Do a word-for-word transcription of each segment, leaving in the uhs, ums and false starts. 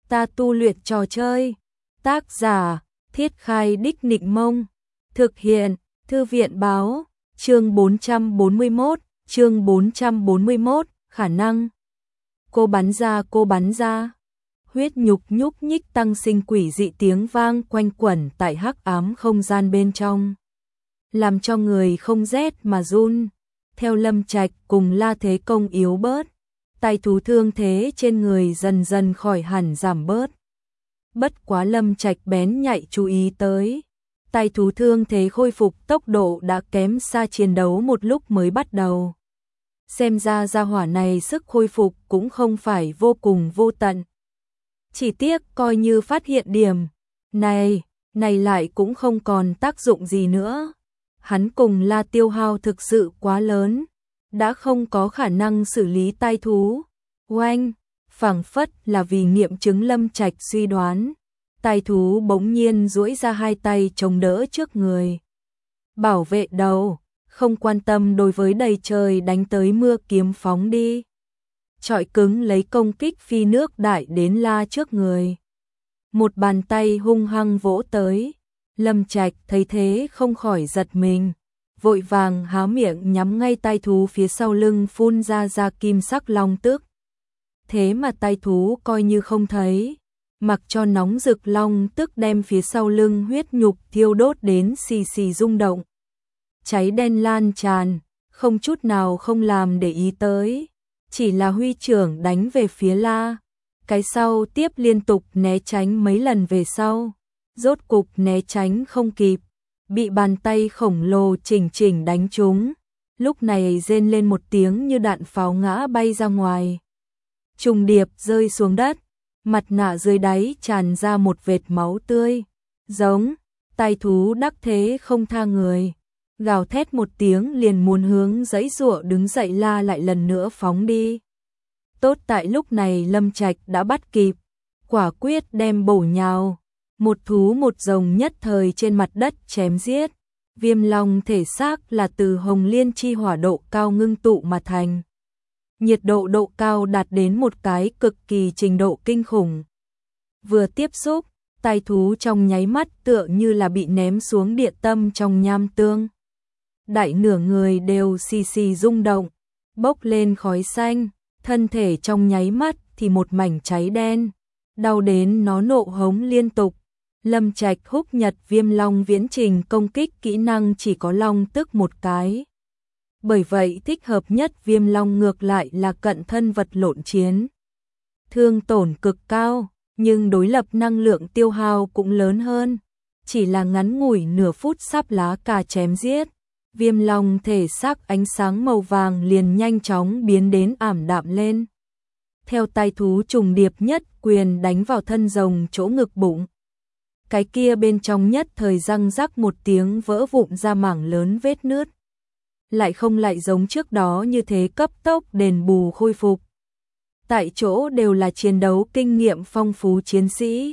Ta tu luyện trò chơi. Tác giả, Thiết Khai Đích Nịnh Mông. Thực hiện, Thư viện báo, chương bốn trăm bốn mươi mốt, chương bốn trăm bốn mươi mốt, khả năng. Cô bắn ra, cô bắn ra. Huyết nhục nhúc nhích tăng sinh quỷ dị tiếng vang quanh quẩn tại hắc ám không gian bên trong, làm cho người không rét mà run. Theo Lâm Trạch cùng La Thế Công yếu bớt, tay thú thương thế trên người dần dần khỏi hẳn giảm bớt. Bất quá Lâm Trạch bén nhạy chú ý tới, tay thú thương thế khôi phục tốc độ đã kém xa chiến đấu một lúc mới bắt đầu. Xem ra gia hỏa này sức khôi phục cũng không phải vô cùng vô tận. Chỉ tiếc coi như phát hiện điểm này, này lại cũng không còn tác dụng gì nữa. Hắn cùng La tiêu hao thực sự quá lớn, đã không có khả năng xử lý tai thú. Oanh, phảng phất là vì nghiệm chứng Lâm Trạch suy đoán, tai thú bỗng nhiên duỗi ra hai tay chống đỡ trước người. Bảo vệ đầu, không quan tâm đối với đầy trời đánh tới mưa kiếm phóng đi. Trọi cứng lấy công kích phi nước đại đến La trước người. Một bàn tay hung hăng vỗ tới. Lâm Trạch thấy thế không khỏi giật mình, vội vàng há miệng nhắm ngay tai thú phía sau lưng phun ra ra kim sắc long tức. Thế mà tai thú coi như không thấy, mặc cho nóng rực long tức đem phía sau lưng huyết nhục thiêu đốt đến xì xì rung động. Cháy đen lan tràn, không chút nào không làm để ý tới, chỉ là huy trưởng đánh về phía La. Cái sau tiếp liên tục né tránh mấy lần về sau, rốt cục né tránh không kịp, bị bàn tay khổng lồ chỉnh chỉnh đánh trúng. Lúc này rên lên một tiếng như đạn pháo ngã bay ra ngoài, trùng điệp rơi xuống đất, mặt nạ dưới đáy tràn ra một vệt máu tươi. Giống, tai thú đắc thế không tha người, gào thét một tiếng liền muốn hướng giãy giụa đứng dậy La lại lần nữa phóng đi. Tốt tại lúc này Lâm Trạch đã bắt kịp, quả quyết đem bổ nhào. Một thú một rồng nhất thời trên mặt đất chém giết. Viêm long thể xác là từ hồng liên chi hỏa độ cao ngưng tụ mà thành. Nhiệt độ độ cao đạt đến một cái cực kỳ trình độ kinh khủng. Vừa tiếp xúc, tai thú trong nháy mắt tựa như là bị ném xuống địa tâm trong nham tương. Đại nửa người đều xì xì rung động, bốc lên khói xanh, thân thể trong nháy mắt thì một mảnh cháy đen, đau đến nó nộ hống liên tục. Lâm Trạch húc nhật viêm long viễn trình công kích kỹ năng chỉ có long tức một cái. Bởi vậy thích hợp nhất viêm long ngược lại là cận thân vật lộn chiến. Thương tổn cực cao, nhưng đối lập năng lượng tiêu hao cũng lớn hơn. Chỉ là ngắn ngủi nửa phút sắp lá cà chém giết, viêm long thể xác ánh sáng màu vàng liền nhanh chóng biến đến ảm đạm lên. Theo tai thú trùng điệp nhất quyền đánh vào thân rồng chỗ ngực bụng. Cái kia bên trong nhất thời răng rắc một tiếng vỡ vụn ra mảng lớn vết nứt. Lại không lại giống trước đó như thế cấp tốc đền bù khôi phục. Tại chỗ đều là chiến đấu kinh nghiệm phong phú chiến sĩ.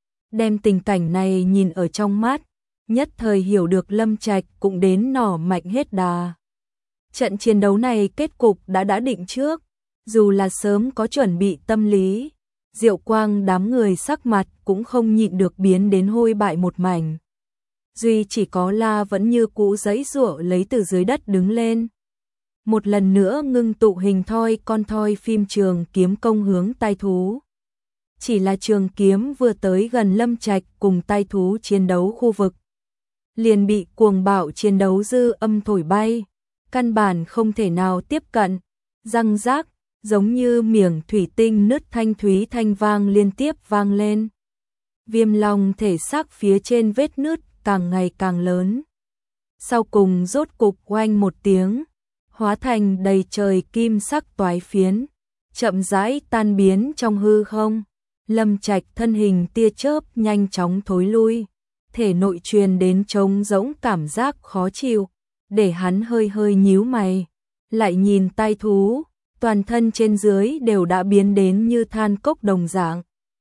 Đem tình cảnh này nhìn ở trong mắt, nhất thời hiểu được Lâm Trạch cũng đến nỏ mạnh hết đà. Trận chiến đấu này kết cục đã đã định trước, dù là sớm có chuẩn bị tâm lý. Diệu Quang đám người sắc mặt cũng không nhịn được biến đến hôi bại một mảnh. Duy chỉ có La vẫn như cũ giãy giụa lấy từ dưới đất đứng lên. Một lần nữa ngưng tụ hình thoi con thoi phim trường kiếm công hướng tai thú. Chỉ là trường kiếm vừa tới gần Lâm Trạch cùng tai thú chiến đấu khu vực, liền bị cuồng bạo chiến đấu dư âm thổi bay, căn bản không thể nào tiếp cận. Răng rác, giống như miệng thủy tinh nứt thanh thúy thanh vang liên tiếp vang lên. Viêm long thể xác phía trên vết nứt càng ngày càng lớn. Sau cùng rốt cục oanh một tiếng, hóa thành đầy trời kim sắc toái phiến, chậm rãi tan biến trong hư không. Lâm Trạch thân hình tia chớp nhanh chóng thối lui, thể nội truyền đến trống rỗng cảm giác khó chịu, để hắn hơi hơi nhíu mày, lại nhìn tai thú, toàn thân trên dưới đều đã biến đến như than cốc đồng dạng.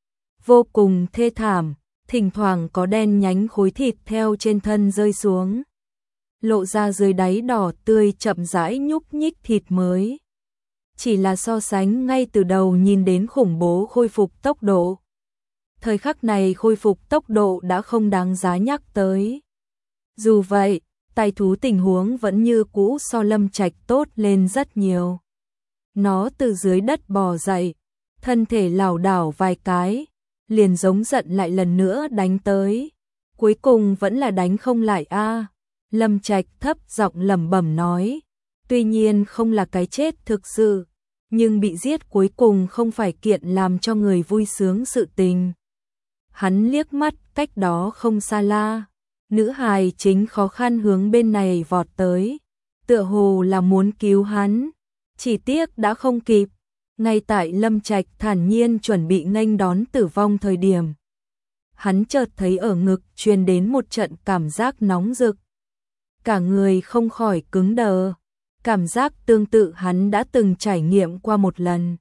Vô cùng thê thảm, thỉnh thoảng có đen nhánh khối thịt theo trên thân rơi xuống. Lộ ra dưới đáy đỏ tươi chậm rãi nhúc nhích thịt mới. Chỉ là so sánh ngay từ đầu nhìn đến khủng bố khôi phục tốc độ. thời khắc này khôi phục tốc độ đã không đáng giá nhắc tới. Dù vậy, tài thú tình huống vẫn như cũ so Lâm Trạch tốt lên rất nhiều. Nó từ dưới đất bò dậy, thân thể lảo đảo vài cái, liền giống giận lại lần nữa đánh tới. Cuối cùng vẫn là đánh không lại a. Lâm Trạch thấp giọng lẩm bẩm nói, tuy nhiên không là cái chết thực sự, nhưng bị giết cuối cùng không phải kiện làm cho người vui sướng sự tình. Hắn liếc mắt cách đó không xa la, nữ hài chính khó khăn hướng bên này vọt tới, tựa hồ là muốn cứu hắn, chỉ tiếc đã không kịp. Ngay tại Lâm Trạch thản nhiên chuẩn bị nghênh đón tử vong thời điểm, hắn chợt thấy ở ngực truyền đến một trận cảm giác nóng rực. Cả người không khỏi cứng đờ, cảm giác tương tự hắn đã từng trải nghiệm qua một lần.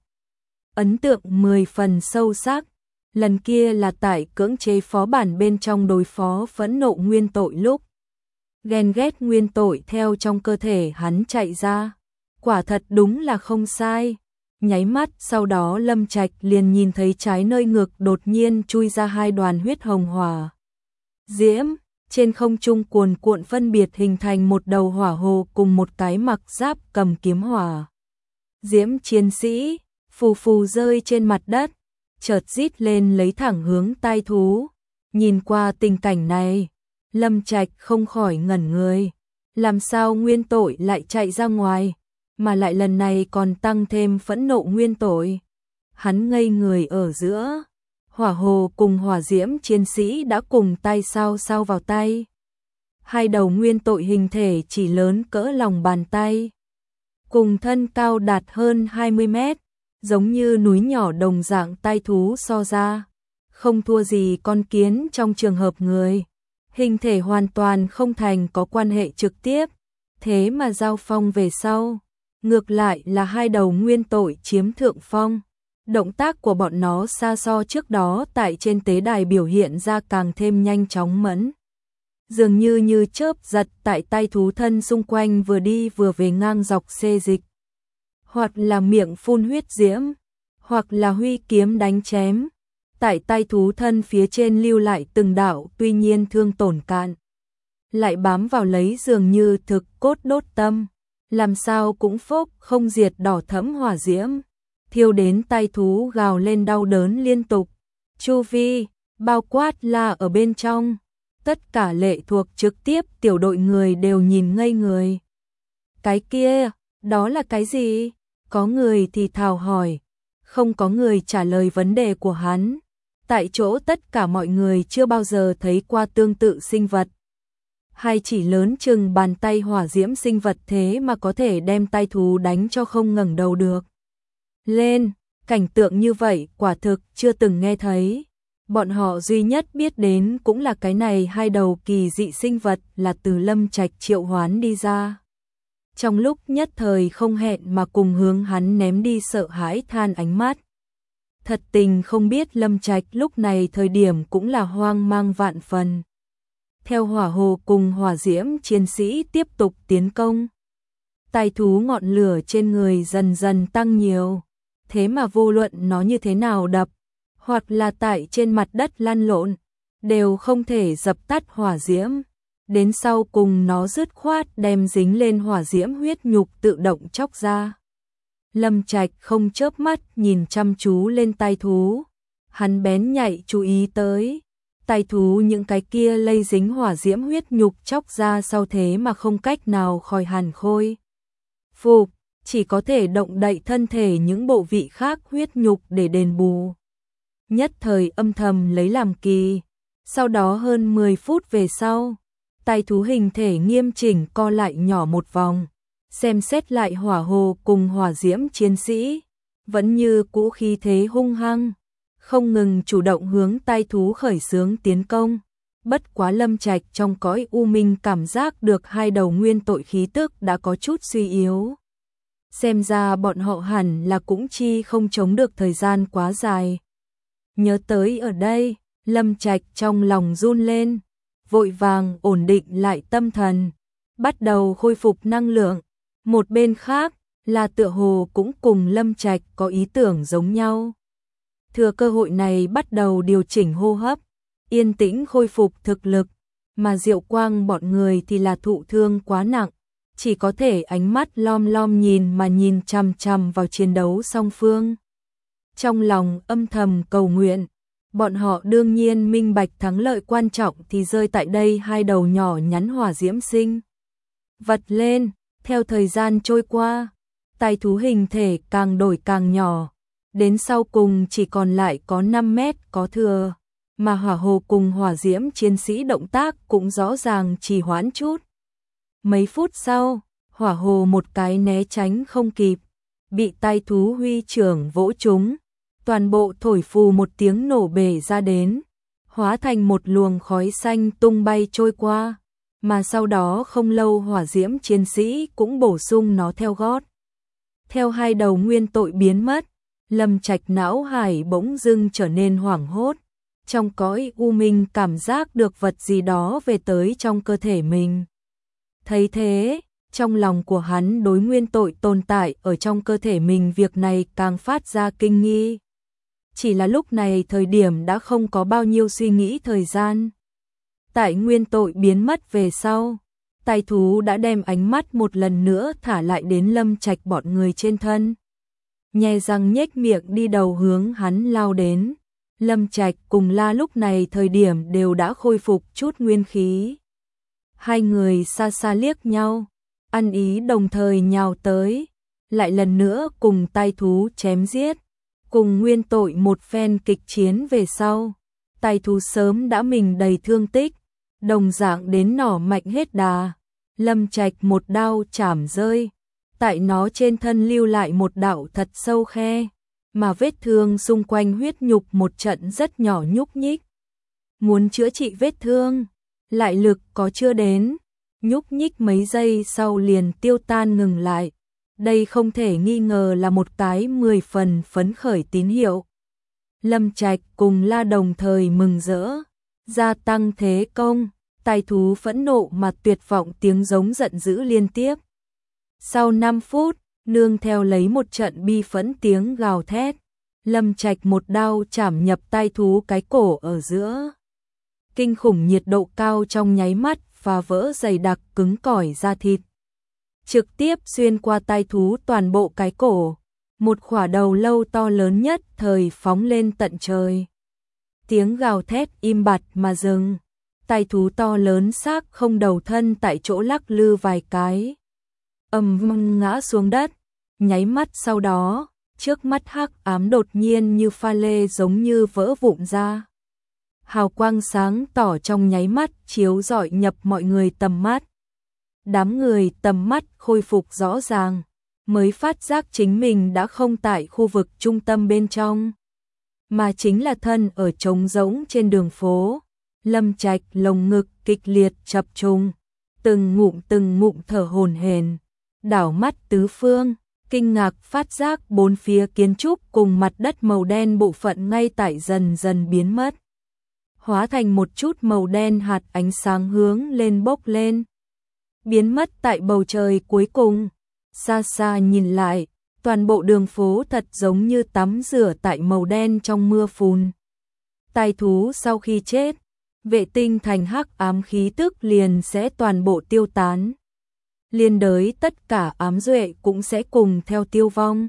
Ấn tượng mười phần sâu sắc, lần kia là tại cưỡng chế phó bản bên trong đối phó phẫn nộ nguyên tội lúc. Ghen ghét nguyên tội theo trong cơ thể hắn chạy ra, quả thật đúng là không sai. Nháy mắt sau đó Lâm Trạch liền nhìn thấy trái nơi ngực đột nhiên chui ra hai đoàn huyết hồng hỏa diễm, trên không trung cuồn cuộn phân biệt hình thành một đầu hỏa hồ cùng một cái mặc giáp cầm kiếm hỏa diễm chiến sĩ, phù phù rơi trên mặt đất, chợt rít lên lấy thẳng hướng tai thú. Nhìn qua tình cảnh này, Lâm Trạch không khỏi ngẩn người, làm sao nguyên tội lại chạy ra ngoài, mà lại lần này còn tăng thêm phẫn nộ nguyên tội. Hắn ngây người ở giữa, hỏa hồ cùng hỏa diễm chiến sĩ đã cùng tay sao sao vào tay. Hai đầu nguyên tội hình thể chỉ lớn cỡ lòng bàn tay, cùng thân cao đạt hơn hai mươi mét, giống như núi nhỏ đồng dạng tai thú so ra, không thua gì con kiến trong trường hợp người. Hình thể hoàn toàn không thành có quan hệ trực tiếp, thế mà giao phong về sau, ngược lại là hai đầu nguyên tội chiếm thượng phong. Động tác của bọn nó xa so trước đó tại trên tế đài biểu hiện ra càng thêm nhanh chóng mẫn. Dường như như chớp giật tại tai thú thân xung quanh vừa đi vừa về ngang dọc xê dịch. Hoặc là miệng phun huyết diễm, hoặc là huy kiếm đánh chém. Tại tai thú thân phía trên lưu lại từng đạo tuy nhiên thương tổn cạn. Lại bám vào lấy dường như thực cốt đốt tâm. Làm sao cũng phốc không diệt đỏ thẫm hỏa diễm. Thiêu đến tai thú gào lên đau đớn liên tục. Chu vi, bao quát là ở bên trong. Tất cả lệ thuộc trực tiếp tiểu đội người đều nhìn ngây người. Cái kia, đó là cái gì? Có người thì thào hỏi. Không có người trả lời vấn đề của hắn. Tại chỗ tất cả mọi người chưa bao giờ thấy qua tương tự sinh vật. Hai chỉ lớn chừng bàn tay hỏa diễm sinh vật thế mà có thể đem tai thú đánh cho không ngẩng đầu được lên, cảnh tượng như vậy quả thực chưa từng nghe thấy. Bọn họ duy nhất biết đến cũng là cái này hai đầu kỳ dị sinh vật là từ Lâm Trạch triệu hoán đi ra. Trong lúc nhất thời không hẹn mà cùng hướng hắn ném đi sợ hãi than ánh mắt. Thật tình không biết Lâm Trạch lúc này thời điểm cũng là hoang mang vạn phần. Theo hỏa hồ cùng hỏa diễm chiến sĩ tiếp tục tiến công. Tai thú ngọn lửa trên người dần dần tăng nhiều. Thế mà vô luận nó như thế nào đập, hoặc là tại trên mặt đất lăn lộn, đều không thể dập tắt hỏa diễm. Đến sau cùng nó dứt khoát đem dính lên hỏa diễm huyết nhục tự động chóc ra. Lâm Trạch không chớp mắt nhìn chăm chú lên tai thú. Hắn bén nhạy chú ý tới. Tai thú những cái kia lây dính hỏa diễm huyết nhục chóc ra sau thế mà không cách nào khỏi hàn khôi phục, chỉ có thể động đậy thân thể những bộ vị khác huyết nhục để đền bù. Nhất thời âm thầm lấy làm kỳ. Sau đó hơn mười phút về sau, tai thú hình thể nghiêm chỉnh co lại nhỏ một vòng, xem xét lại hỏa hồ cùng hỏa diễm chiến sĩ, vẫn như cũ khí thế hung hăng, không ngừng chủ động hướng tai thú khởi xướng tiến công. Bất quá Lâm Trạch trong cõi u minh cảm giác được hai đầu nguyên tội khí tức đã có chút suy yếu. Xem ra bọn họ hẳn là cũng chi không chống được thời gian quá dài. Nhớ tới ở đây, Lâm Trạch trong lòng run lên, vội vàng ổn định lại tâm thần, bắt đầu khôi phục năng lượng. Một bên khác, là tựa hồ cũng cùng Lâm Trạch có ý tưởng giống nhau. thừa cơ hội này bắt đầu điều chỉnh hô hấp, yên tĩnh khôi phục thực lực, mà Diệu Quang bọn người thì là thụ thương quá nặng, chỉ có thể ánh mắt lom lom nhìn mà nhìn chằm chằm vào chiến đấu song phương. Trong lòng âm thầm cầu nguyện, bọn họ đương nhiên minh bạch thắng lợi quan trọng thì rơi tại đây hai đầu nhỏ nhắn hỏa diễm sinh vật lên. Theo thời gian trôi qua, tài thú hình thể càng đổi càng nhỏ, đến sau cùng chỉ còn lại có năm mét có thừa, mà hỏa hồ cùng hỏa diễm chiến sĩ động tác cũng rõ ràng trì hoãn chút. Mấy phút sau, hỏa hồ một cái né tránh không kịp, bị tài thú huy trưởng vỗ trúng, toàn bộ thổi phù một tiếng nổ bể ra đến, hóa thành một luồng khói xanh tung bay trôi qua, mà sau đó không lâu hỏa diễm chiến sĩ cũng bổ sung nó theo gót. Theo hai đầu nguyên tội biến mất, Lâm Trạch não hải bỗng dưng trở nên hoảng hốt, trong cõi u minh cảm giác được vật gì đó về tới trong cơ thể mình. Thấy thế, trong lòng của hắn đối nguyên tội tồn tại ở trong cơ thể mình việc này càng phát ra kinh nghi. Chỉ là lúc này thời điểm đã không có bao nhiêu suy nghĩ thời gian. Tại nguyên tội biến mất về sau, tài thú đã đem ánh mắt một lần nữa thả lại đến Lâm Trạch bọn người trên thân. Nhe răng nhếch miệng đi đầu hướng hắn lao đến. Lâm Trạch cùng La lúc này thời điểm đều đã khôi phục chút nguyên khí. Hai người xa xa liếc nhau, ăn ý đồng thời nhào tới, lại lần nữa cùng tài thú chém giết, cùng nguyên tội một phen kịch chiến về sau. Tài thú sớm đã mình đầy thương tích, đồng dạng đến nỏ mạnh hết đà. Lâm Trạch một đao chảm rơi, tại nó trên thân lưu lại một đạo thật sâu khe, mà vết thương xung quanh huyết nhục một trận rất nhỏ nhúc nhích. Muốn chữa trị vết thương, lại lực có chưa đến, nhúc nhích mấy giây sau liền tiêu tan ngừng lại. Đây không thể nghi ngờ là một cái mười phần phấn khởi tín hiệu. Lâm Trạch cùng La đồng thời mừng rỡ, gia tăng thế công. Tài thú phẫn nộ mà tuyệt vọng tiếng giống giận dữ liên tiếp. Sau năm phút, nương theo lấy một trận bi phẫn tiếng gào thét, Lâm Trạch một đao chảm nhập tai thú cái cổ ở giữa. Kinh khủng nhiệt độ cao trong nháy mắt phá vỡ dày đặc cứng cỏi da thịt, trực tiếp xuyên qua tai thú toàn bộ cái cổ, một khỏa đầu lâu to lớn nhất thời phóng lên tận trời. Tiếng gào thét im bặt mà dừng. Tài thú to lớn xác không đầu thân tại chỗ lắc lư vài cái, ầm vang ngã xuống đất. Nháy mắt sau đó, trước mắt hắc ám đột nhiên như pha lê giống như vỡ vụn ra. Hào quang sáng tỏ trong nháy mắt chiếu rọi nhập mọi người tầm mắt. Đám người tầm mắt khôi phục rõ ràng, mới phát giác chính mình đã không tại khu vực trung tâm bên trong, mà chính là thân ở trống rỗng trên đường phố. Lâm Trạch lồng ngực kịch liệt chập trùng, từng ngụm từng ngụm thở hổn hển, đảo mắt tứ phương, kinh ngạc phát giác bốn phía kiến trúc cùng mặt đất màu đen bộ phận ngay tại dần dần biến mất, hóa thành một chút màu đen hạt ánh sáng hướng lên bốc lên, biến mất tại bầu trời cuối cùng. Xa xa nhìn lại, toàn bộ đường phố thật giống như tắm rửa tại màu đen trong mưa phùn. Tài thú sau khi chết, vệ tinh thành hắc ám khí tức liền sẽ toàn bộ tiêu tán. Liên đới tất cả ám duệ cũng sẽ cùng theo tiêu vong.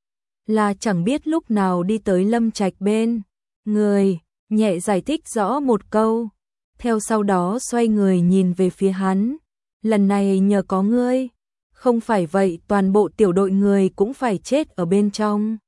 Là chẳng biết lúc nào đi tới Lâm Trạch bên người, nhẹ giải thích rõ một câu, theo sau đó xoay người nhìn về phía hắn. Lần này nhờ có ngươi, không phải vậy toàn bộ tiểu đội người cũng phải chết ở bên trong.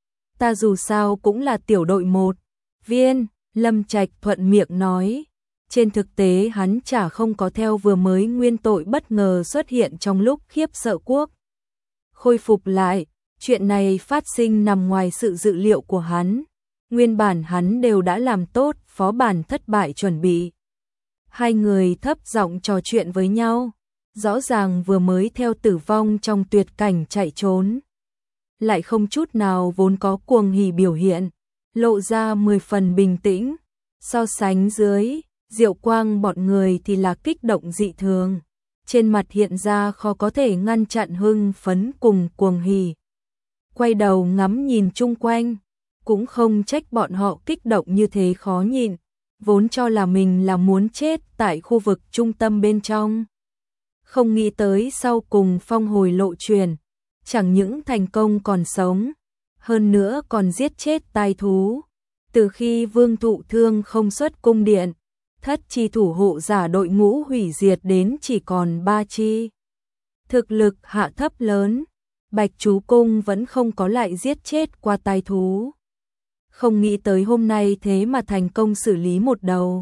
Ta dù sao cũng là tiểu đội một viên. Lâm Trạch thuận miệng nói, trên thực tế hắn chả không có theo vừa mới nguyên tội bất ngờ xuất hiện trong lúc khiếp sợ quốc. Khôi phục lại, chuyện này phát sinh nằm ngoài sự dự liệu của hắn, nguyên bản hắn đều đã làm tốt phó bản thất bại chuẩn bị. Hai người thấp giọng trò chuyện với nhau, rõ ràng vừa mới theo tử vong trong tuyệt cảnh chạy trốn, lại không chút nào vốn có cuồng hỉ biểu hiện, lộ ra mười phần bình tĩnh. So sánh dưới, Diệu Quang bọn người thì là kích động dị thường, trên mặt hiện ra khó có thể ngăn chặn hưng phấn cùng cuồng hỉ. Quay đầu ngắm nhìn chung quanh, cũng không trách bọn họ kích động như thế khó nhịn, vốn cho là mình là muốn chết tại khu vực trung tâm bên trong. Không nghĩ tới sau cùng phong hồi lộ truyền, chẳng những thành công còn sống, hơn nữa còn giết chết tai thú. Từ khi Vương Thụ Thương không xuất cung điện, thất chi thủ hộ giả đội ngũ hủy diệt đến chỉ còn ba chi. Thực lực hạ thấp lớn, Bạch Chú Cung vẫn không có lại giết chết qua tai thú. Không nghĩ tới hôm nay thế mà thành công xử lý một đầu.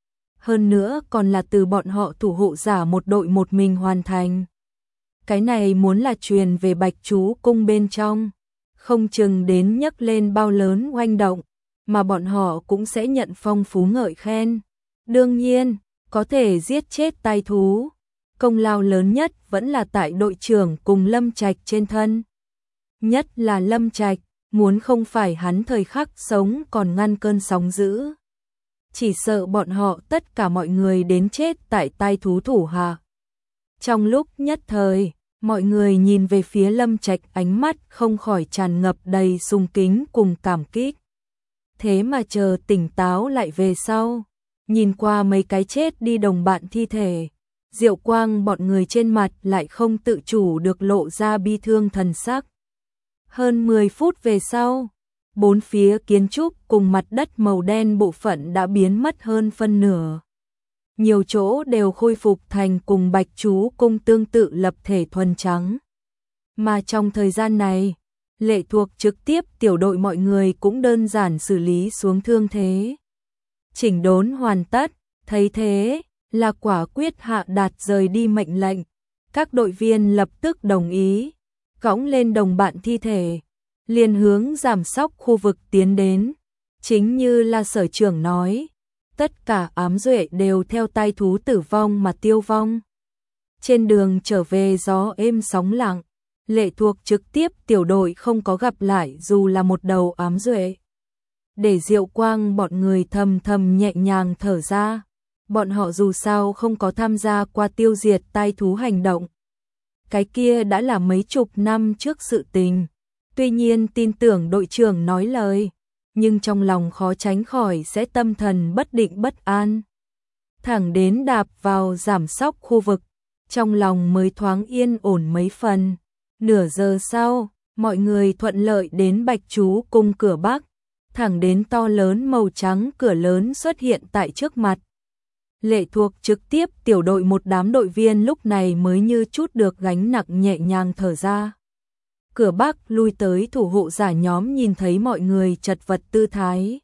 Hơn nữa còn là từ bọn họ thủ hộ giả một đội một mình hoàn thành. Cái này muốn là truyền về Bạch Chú Cung bên trong, không chừng đến nhấc lên bao lớn oanh động, mà bọn họ cũng sẽ nhận phong phú ngợi khen. Đương nhiên, có thể giết chết tai thú, công lao lớn nhất vẫn là tại đội trưởng cùng Lâm Trạch trên thân. Nhất là Lâm Trạch, muốn không phải hắn thời khắc sống còn ngăn cơn sóng dữ, chỉ sợ bọn họ tất cả mọi người đến chết tại tai thú thủ hạ. Trong lúc nhất thời, mọi người nhìn về phía Lâm Trạch ánh mắt không khỏi tràn ngập đầy sùng kính cùng cảm kích. Thế mà chờ tỉnh táo lại về sau, nhìn qua mấy cái chết đi đồng bạn thi thể, Diệu Quang bọn người trên mặt lại không tự chủ được lộ ra bi thương thần sắc. Hơn mười phút về sau, bốn phía kiến trúc cùng mặt đất màu đen bộ phận đã biến mất hơn phân nửa. Nhiều chỗ đều khôi phục thành cùng Bạch Chú Cung tương tự lập thể thuần trắng. Mà trong thời gian này, lệ thuộc trực tiếp tiểu đội mọi người cũng đơn giản xử lý xuống thương thế. Chỉnh đốn hoàn tất, thấy thế là quả quyết hạ đạt rời đi mệnh lệnh. Các đội viên lập tức đồng ý, cõng lên đồng bạn thi thể, liền hướng giảm sóc khu vực tiến đến. Chính như là sở trưởng nói, tất cả ám duệ đều theo tai thú tử vong mà tiêu vong. Trên đường trở về gió êm sóng lặng, lệ thuộc trực tiếp tiểu đội không có gặp lại dù là một đầu ám duệ. Để Diệu Quang bọn người thầm thầm nhẹ nhàng thở ra, bọn họ dù sao không có tham gia qua tiêu diệt tai thú hành động. Cái kia đã là mấy chục năm trước sự tình. Tuy nhiên tin tưởng đội trưởng nói lời, nhưng trong lòng khó tránh khỏi sẽ tâm thần bất định bất an. Thẳng đến đạp vào giảm sóc khu vực, trong lòng mới thoáng yên ổn mấy phần. Nửa giờ sau, mọi người thuận lợi đến Bạch Chú Cung cửa Bắc, thẳng đến to lớn màu trắng cửa lớn xuất hiện tại trước mặt. Lệ thuộc trực tiếp tiểu đội một đám đội viên lúc này mới như chút được gánh nặng nhẹ nhàng thở ra. Cửa Bắc lui tới thủ hộ giả nhóm nhìn thấy mọi người chật vật tư thái.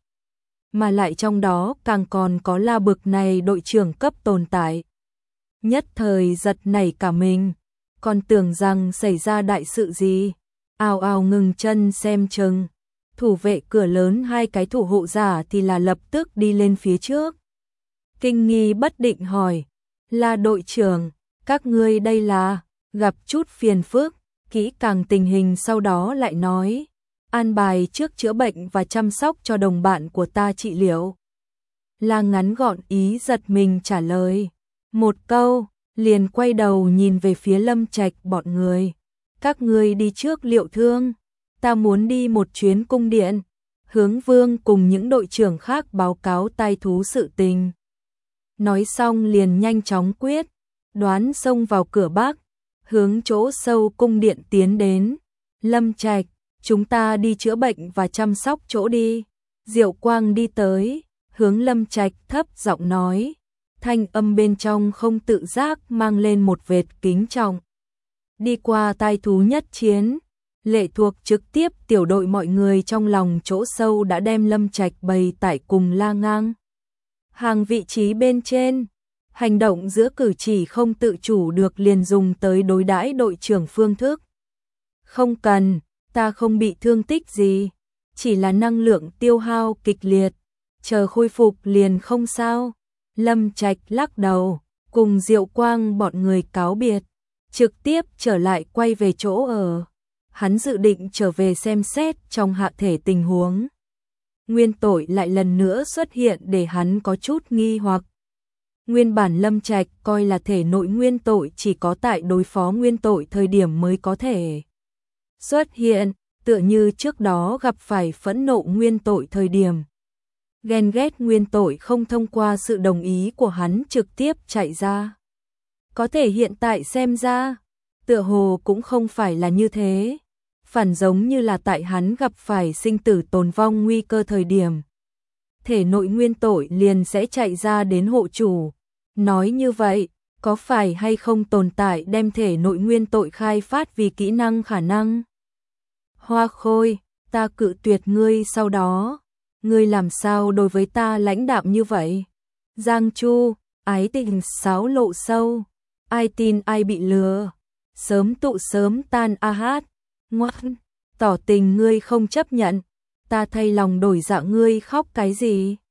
Mà lại trong đó càng còn có La bực này đội trưởng cấp tồn tại. Nhất thời giật nảy cả mình, còn tưởng rằng xảy ra đại sự gì. Ào ào ngừng chân xem chừng. Thủ vệ cửa lớn hai cái thủ hộ giả thì là lập tức đi lên phía trước. Kinh nghi bất định hỏi, là đội trưởng, các ngươi đây là, gặp chút phiền phức, kỹ càng tình hình sau đó lại nói, an bài trước chữa bệnh và chăm sóc cho đồng bạn của ta trị liệu. Là ngắn gọn ý giật mình trả lời, một câu, liền quay đầu nhìn về phía Lâm Trạch bọn người, các ngươi đi trước liệu thương, ta muốn đi một chuyến cung điện, hướng Vương cùng những đội trưởng khác báo cáo tai thú sự tình. Nói xong liền nhanh chóng quyết, đoán xông vào cửa Bắc, hướng chỗ sâu cung điện tiến đến. Lâm Trạch, chúng ta đi chữa bệnh và chăm sóc chỗ đi. Diệu Quang đi tới, hướng Lâm Trạch thấp giọng nói, thanh âm bên trong không tự giác mang lên một vệt kính trọng. Đi qua tai thú nhất chiến, lệ thuộc trực tiếp tiểu đội mọi người trong lòng chỗ sâu đã đem Lâm Trạch bày tại cùng La Ngang hàng vị trí bên trên. Hành động giữa cử chỉ không tự chủ được liền dùng tới đối đãi đội trưởng phương thức. Không cần, ta không bị thương tích gì, chỉ là năng lượng tiêu hao kịch liệt, chờ khôi phục liền không sao. Lâm Trạch lắc đầu, cùng Diệu Quang bọn người cáo biệt, trực tiếp trở lại quay về chỗ ở. Hắn dự định trở về xem xét trong hạ thể tình huống. Nguyên tội lại lần nữa xuất hiện để hắn có chút nghi hoặc. Nguyên bản Lâm Trạch coi là thể nội nguyên tội chỉ có tại đối phó nguyên tội thời điểm mới có thể xuất hiện, tựa như trước đó gặp phải phẫn nộ nguyên tội thời điểm. Ghen ghét nguyên tội không thông qua sự đồng ý của hắn trực tiếp chạy ra. Có thể hiện tại xem ra, tựa hồ cũng không phải là như thế. Phản giống như là tại hắn gặp phải sinh tử tồn vong nguy cơ thời điểm. Thể nội nguyên tội liền sẽ chạy ra đến hộ chủ. Nói như vậy, có phải hay không tồn tại đem thể nội nguyên tội khai phát vì kỹ năng khả năng? Hoa Khôi, ta cự tuyệt ngươi sau đó. Ngươi làm sao đối với ta lãnh đạm như vậy? Giang Chu, ái tình sáo lộ sâu. Ai tin ai bị lừa. Sớm tụ sớm tan a hát. Ngoan, tỏ tình ngươi không chấp nhận. Ta thay lòng đổi dạ ngươi khóc cái gì?